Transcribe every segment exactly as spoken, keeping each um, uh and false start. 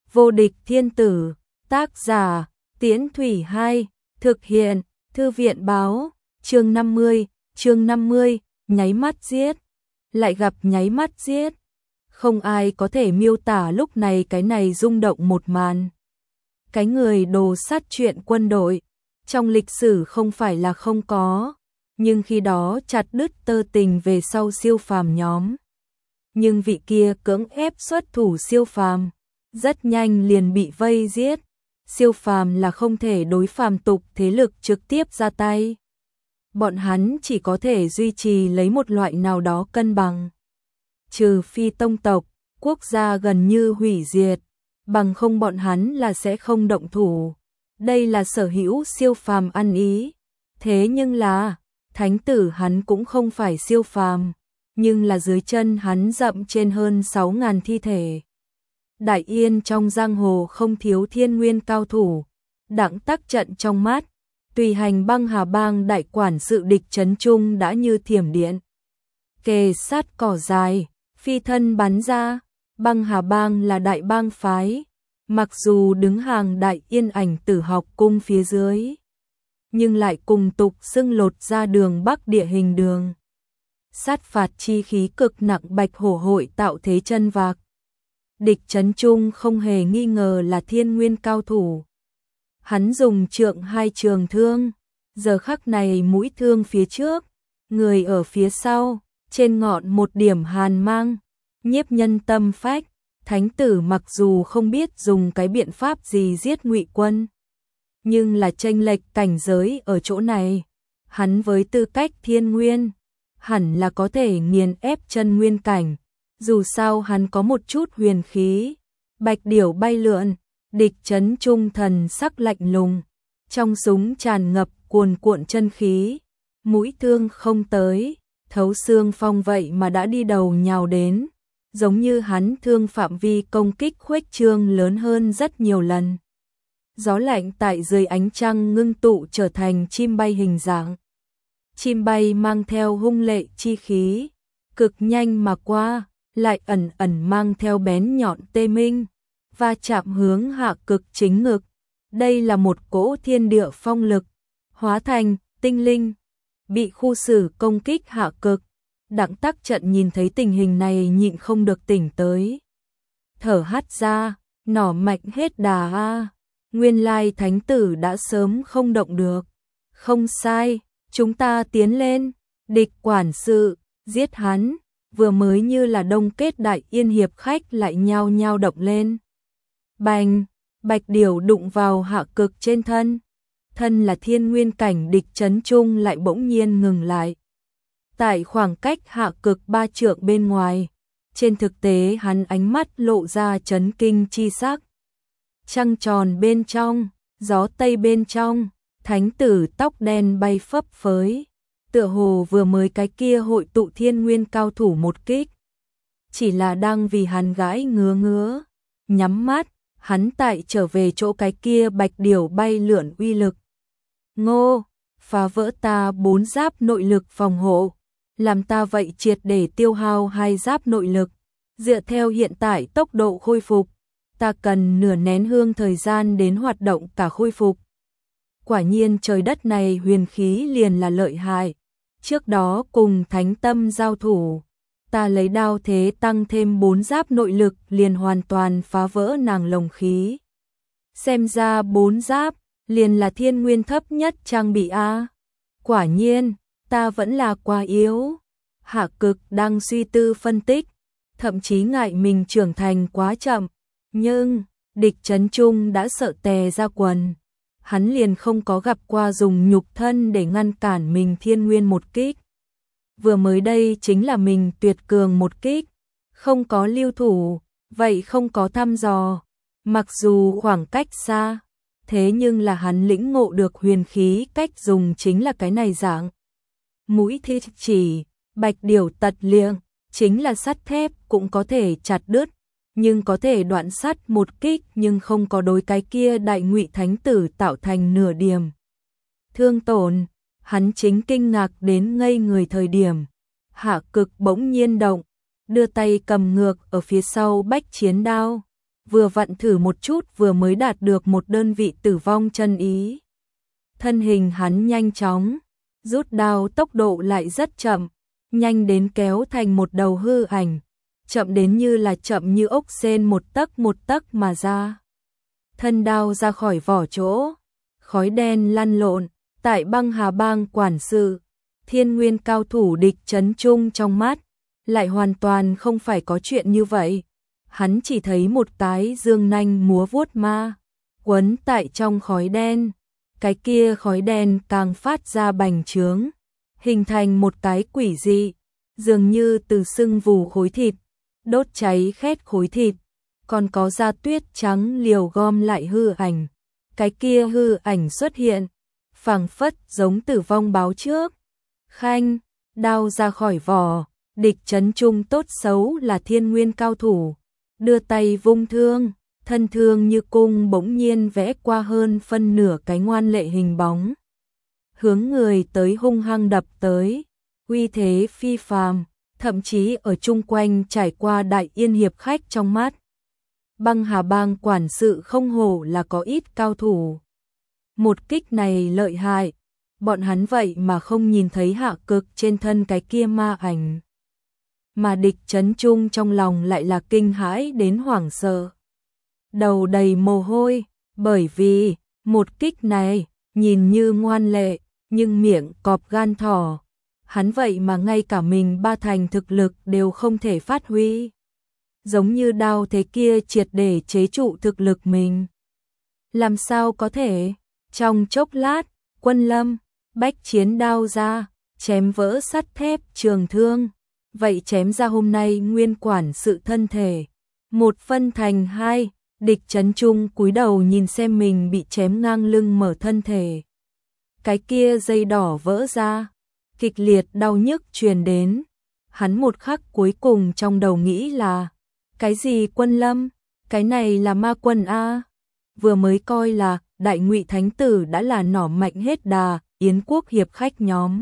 Vô địch thiên tử, tác giả, Tiễn Thủy hai, thực hiện, Thư viện báo, chương năm mươi, chương năm mươi, nháy mắt giết, lại gặp nháy mắt giết. Không ai có thể miêu tả lúc này cái này rung động một màn. Cái người đồ sát chuyện quân đội, trong lịch sử không phải là không có, nhưng khi đó chặt đứt tơ tình về sau siêu phàm nhóm. Nhưng vị kia cưỡng ép xuất thủ siêu phàm, rất nhanh liền bị vây giết. Siêu phàm là không thể đối phàm tục thế lực trực tiếp ra tay. Bọn hắn chỉ có thể duy trì lấy một loại nào đó cân bằng. Trừ phi tông tộc, quốc gia gần như hủy diệt, bằng không bọn hắn là sẽ không động thủ. Đây là sở hữu siêu phàm ăn ý. Thế nhưng là, thánh tử hắn cũng không phải siêu phàm, nhưng là dưới chân hắn dậm trên hơn sáu ngàn thi thể. Đại Yên trong giang hồ không thiếu thiên nguyên cao thủ, đẳng tác trận trong mắt, tùy hành băng hà bang đại quản sự địch trấn trung đã như thiểm điện. Kề sát cỏ dài, phi thân bắn ra, băng hà bang là đại bang phái, mặc dù đứng hàng Đại Yên Ảnh Tử học cung phía dưới, nhưng lại cùng tục xưng lột ra đường Bắc địa hình đường. Sát phạt chi khí cực nặng bạch hổ hội tạo thế chân vạc. Địch trấn trung không hề nghi ngờ là thiên nguyên cao thủ. Hắn dùng trượng hai trường thương, giờ khắc này mũi thương phía trước, người ở phía sau, trên ngọn một điểm hàn mang, nhiếp nhân tâm phách. Thánh tử mặc dù không biết dùng cái biện pháp gì giết Ngụy Quân, nhưng là chênh lệch cảnh giới ở chỗ này, hắn với tư cách thiên nguyên, hẳn là có thể nghiền ép chân nguyên cảnh. Dù sao hắn có một chút huyền khí, bạch điểu bay lượn, địch trấn trung thần sắc lạnh lùng, trong súng tràn ngập cuồn cuộn chân khí, mũi thương không tới, thấu xương phong vậy mà đã đi đầu nhào đến, giống như hắn thương phạm vi công kích khuếch trương lớn hơn rất nhiều lần. Gió lạnh tại dưới ánh trăng ngưng tụ trở thành chim bay hình dạng. Chim bay mang theo hung lệ chi khí, cực nhanh mà qua, lại ẩn ẩn mang theo bén nhọn tê minh, và chạm hướng hạ cực chính ngực. Đây là một cỗ thiên địa phong lực, hóa thành tinh linh, bị khu xử công kích hạ cực. Đặng tác trận nhìn thấy tình hình này nhịn không được tỉnh tới. Thở hắt ra, nỏ mạnh hết đà a. Nguyên lai thánh tử đã sớm không động được. Không sai, chúng ta tiến lên, địch quản sự, giết hắn. Vừa mới như là đông kết Đại Yên hiệp khách lại nhao nhao động lên. Bành, bạch điểu đụng vào hạ cực trên thân. Thân là thiên nguyên cảnh địch trấn trung lại bỗng nhiên ngừng lại. Tại khoảng cách hạ cực ba trượng bên ngoài, trên thực tế hắn ánh mắt lộ ra chấn kinh chi sắc. Trăng tròn bên trong, gió tây bên trong, thánh tử tóc đen bay phấp phới. Tựa hồ vừa mới cái kia hội tụ thiên nguyên cao thủ một kích. Chỉ là đang vì hắn gãi ngứa ngứa, nhắm mắt, hắn tại trở về chỗ cái kia bạch điểu bay lượn uy lực. Ngô, phá vỡ ta bốn giáp nội lực phòng hộ, làm ta vậy triệt để tiêu hao hai giáp nội lực. Dựa theo hiện tại tốc độ khôi phục, ta cần nửa nén hương thời gian đến hoạt động cả khôi phục. Quả nhiên trời đất này huyền khí liền là lợi hại. Trước đó cùng thánh tâm giao thủ, ta lấy đao thế tăng thêm bốn giáp nội lực liền hoàn toàn phá vỡ nàng lồng khí. Xem ra bốn giáp liền là thiên nguyên thấp nhất trang bị a. Quả nhiên, ta vẫn là quá yếu. Hạ cực đang suy tư phân tích, thậm chí ngại mình trưởng thành quá chậm, nhưng địch trấn trung đã sợ tè ra quần. Hắn liền không có gặp qua dùng nhục thân để ngăn cản mình thiên nguyên một kích. Vừa mới đây chính là mình tuyệt cường một kích, không có lưu thủ, vậy không có thăm dò. Mặc dù khoảng cách xa, thế nhưng là hắn lĩnh ngộ được huyền khí cách dùng chính là cái này dạng. Mũi thi chỉ, bạch điểu tật liệng, chính là sắt thép cũng có thể chặt đứt, nhưng có thể đoạn sắt một kích nhưng không có đối cái kia đại Ngụy thánh tử tạo thành nửa điểm thương tổn. Hắn chính kinh ngạc đến ngây người thời điểm, hạ cực bỗng nhiên động, đưa tay cầm ngược ở phía sau bách chiến đao, vừa vặn thử một chút vừa mới đạt được một đơn vị tử vong chân ý. Thân hình hắn nhanh chóng, rút đao tốc độ lại rất chậm, nhanh đến kéo thành một đầu hư ảnh, chậm đến như là chậm như ốc sên một tấc một tấc mà ra. Thân đao ra khỏi vỏ chỗ, khói đen lăn lộn, tại Băng Hà Bang quản sự, Thiên Nguyên cao thủ địch chấn trung trong mắt, lại hoàn toàn không phải có chuyện như vậy. Hắn chỉ thấy một cái dương nanh múa vuốt ma, quấn tại trong khói đen, cái kia khói đen càng phát ra bành trướng, hình thành một cái quỷ dị, dường như từ sưng vù khối thịt, đốt cháy khét khối thịt, còn có da tuyết trắng liều gom lại hư ảnh. Cái kia hư ảnh xuất hiện, phảng phất giống tử vong báo trước. Khanh, đao ra khỏi vỏ, địch chấn trung tốt xấu là Thiên Nguyên cao thủ, đưa tay vung thương, thân thương như cung bỗng nhiên vẽ qua hơn phân nửa cái ngoan lệ hình bóng. Hướng người tới hung hăng đập tới, uy thế phi phàm, thậm chí ở chung quanh trải qua đại yên hiệp khách trong mắt. Băng Hà Bang quản sự không hổ là có ít cao thủ. Một kích này lợi hại, bọn hắn vậy mà không nhìn thấy Hạ Cực trên thân cái kia ma ảnh. Mà địch chấn trung trong lòng lại là kinh hãi đến hoảng sợ. Đầu đầy mồ hôi, bởi vì, một kích này, nhìn như ngoan lệ, nhưng miệng cọp gan thỏ. Hắn vậy mà ngay cả mình ba thành thực lực đều không thể phát huy. Giống như đao thế kia triệt để chế trụ thực lực mình. Làm sao có thể? Trong chốc lát, Quân Lâm, bách chiến đao ra, chém vỡ sắt thép trường thương. Vậy chém ra hôm nay nguyên quản sự thân thể. Một phân thành hai, địch chấn trung cúi đầu nhìn xem mình bị chém ngang lưng mở thân thể. Cái kia dây đỏ vỡ ra, kịch liệt đau nhức truyền đến. Hắn một khắc cuối cùng trong đầu nghĩ là, cái gì Quân Lâm, cái này là ma quân a. Vừa mới coi là Đại Ngụy Thánh Tử đã là nỏ mạnh hết đà, Yến Quốc hiệp khách nhóm.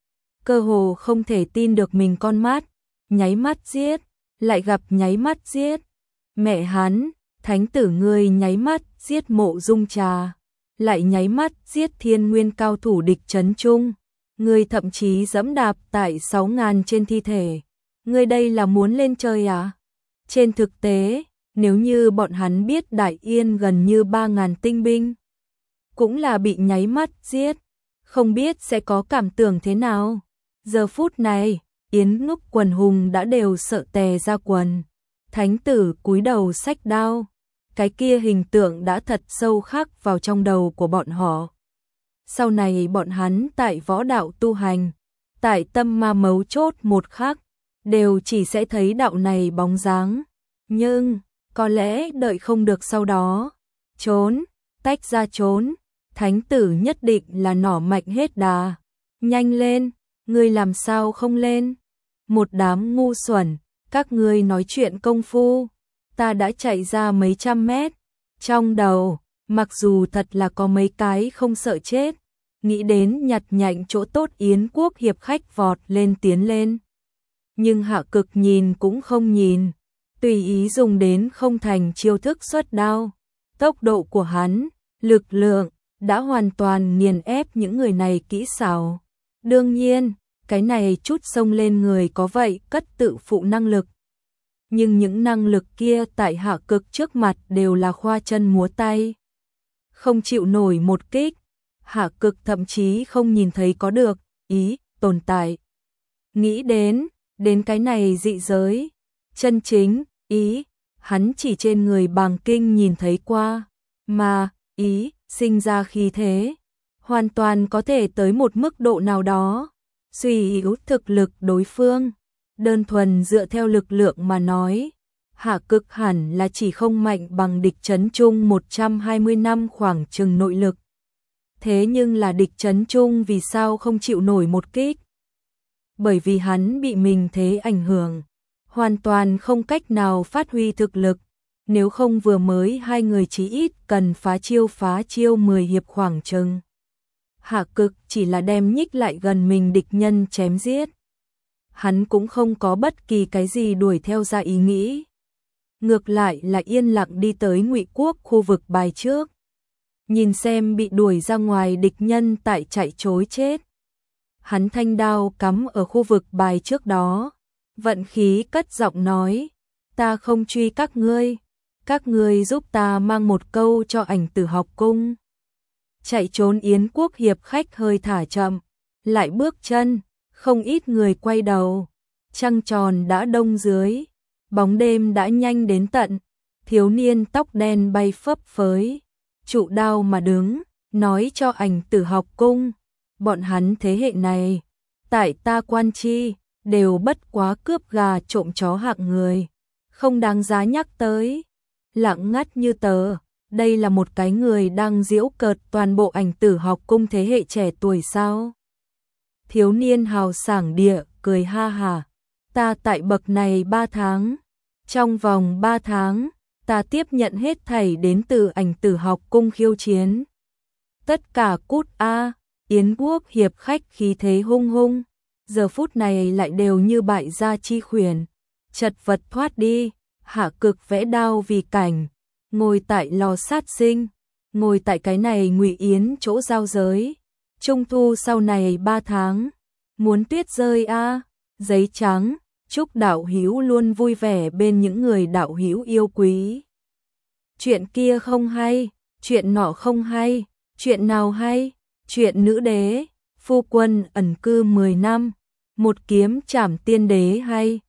Cơ hồ không thể tin được mình con mắt, nháy mắt giết, lại gặp nháy mắt giết. Mẹ hắn, Thánh Tử ngươi nháy mắt giết Mộ Dung Trà, lại nháy mắt giết Thiên Nguyên cao thủ địch chấn trung. Ngươi thậm chí dẫm đạp tại sáu ngàn trên thi thể. Ngươi đây là muốn lên trời à? Trên thực tế, nếu như bọn hắn biết Đại Yên gần như ba ngàn tinh binh, cũng là bị nháy mắt giết, không biết sẽ có cảm tưởng thế nào. Giờ phút này, Yến Ngúc quần hùng đã đều sợ tè ra quần. Thánh Tử cúi đầu xách đao, cái kia hình tượng đã thật sâu khắc vào trong đầu của bọn họ. Sau này bọn hắn tại võ đạo tu hành, tại tâm ma mấu chốt một khắc, đều chỉ sẽ thấy đạo này bóng dáng. Nhưng, có lẽ đợi không được sau đó. Trốn, tách ra trốn, Thánh Tử nhất định là nỏ mạnh hết đà. Nhanh lên, ngươi làm sao không lên? Một đám ngu xuẩn, các ngươi nói chuyện công phu. Ta đã chạy ra mấy trăm mét. Trong đầu, mặc dù thật là có mấy cái không sợ chết, nghĩ đến nhặt nhạnh chỗ tốt Yến Quốc hiệp khách vọt lên tiến lên. Nhưng Hạ Cực nhìn cũng không nhìn, tùy ý dùng đến không thành chiêu thức xuất đao. Tốc độ của hắn, lực lượng, đã hoàn toàn nghiền ép những người này kỹ xảo. Đương nhiên, cái này chút xông lên người có vậy cất tự phụ năng lực. Nhưng những năng lực kia tại Hạ Cực trước mặt đều là khoa chân múa tay. Không chịu nổi một kích, Hạ Cực thậm chí không nhìn thấy có được ý tồn tại. Nghĩ đến, đến cái này dị giới, chân chính, ý, hắn chỉ trên người Bàng Kinh nhìn thấy qua, mà, ý, sinh ra khí thế, hoàn toàn có thể tới một mức độ nào đó, suy yếu thực lực đối phương. Đơn thuần dựa theo lực lượng mà nói, Hạ Cực hẳn là chỉ không mạnh bằng địch chấn trung một trăm hai mươi năm khoảng chừng nội lực. Thế nhưng là địch chấn trung vì sao không chịu nổi một kích? Bởi vì hắn bị mình thế ảnh hưởng, hoàn toàn không cách nào phát huy thực lực. Nếu không vừa mới hai người chí ít cần phá chiêu phá chiêu mười hiệp khoảng chừng. Hạ Cực chỉ là đem nhích lại gần mình địch nhân chém giết. Hắn cũng không có bất kỳ cái gì đuổi theo ra ý nghĩ. ngược lại là yên lặng đi tới Ngụy Quốc khu vực bài trước. Nhìn xem bị đuổi ra ngoài địch nhân tại chạy trối chết. Hắn thanh đao cắm ở khu vực bài trước đó, vận khí cất giọng nói, ta không truy các ngươi, các ngươi giúp ta mang một câu cho Ảnh Tử học cung. Chạy trốn Yến quốc hiệp khách hơi thả chậm, lại bước chân, không ít người quay đầu, trăng tròn đã đông dưới, bóng đêm đã nhanh đến tận, thiếu niên tóc đen bay phấp phới, trụ đao mà đứng, nói cho Ảnh Tử học cung, bọn hắn thế hệ này, tại ta Quan Chi, đều bất quá cướp gà trộm chó hạng người, không đáng giá nhắc tới. Lặng ngắt như tờ, đây là một cái người đang giễu cợt toàn bộ Ảnh Tử học cung thế hệ trẻ tuổi sao? Thiếu niên hào sảng địa, cười ha hà, ta tại bậc này ba tháng, trong vòng ba tháng, ta tiếp nhận hết thảy đến từ Ảnh Tử học cung khiêu chiến. Tất cả cút a, Yến quốc hiệp khách khí thế hung hung, giờ phút này lại đều như bại gia chi khuyển, chật vật thoát đi, hạ cực vẽ đao vì cảnh, ngồi tại lò sát sinh, ngồi tại cái này Ngụy Yến chỗ giao giới, trung thu sau này ba tháng, muốn tuyết rơi a, giấy trắng, chúc đạo hữu luôn vui vẻ bên những người đạo hữu yêu quý. Chuyện kia không hay, chuyện nọ không hay, chuyện nào hay, chuyện nữ đế, phu quân ẩn cư mười năm, một kiếm trảm tiên đế hay.